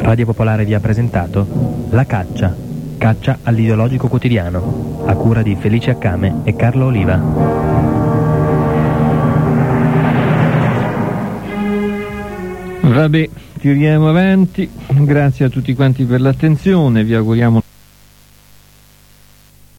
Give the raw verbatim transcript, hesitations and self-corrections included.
Radio Popolare vi ha presentato La Caccia, caccia all'ideologico quotidiano, a cura di Felice Accame e Carlo Oliva. Vabbè, tiriamo avanti. Grazie a tutti quanti per l'attenzione, vi auguriamo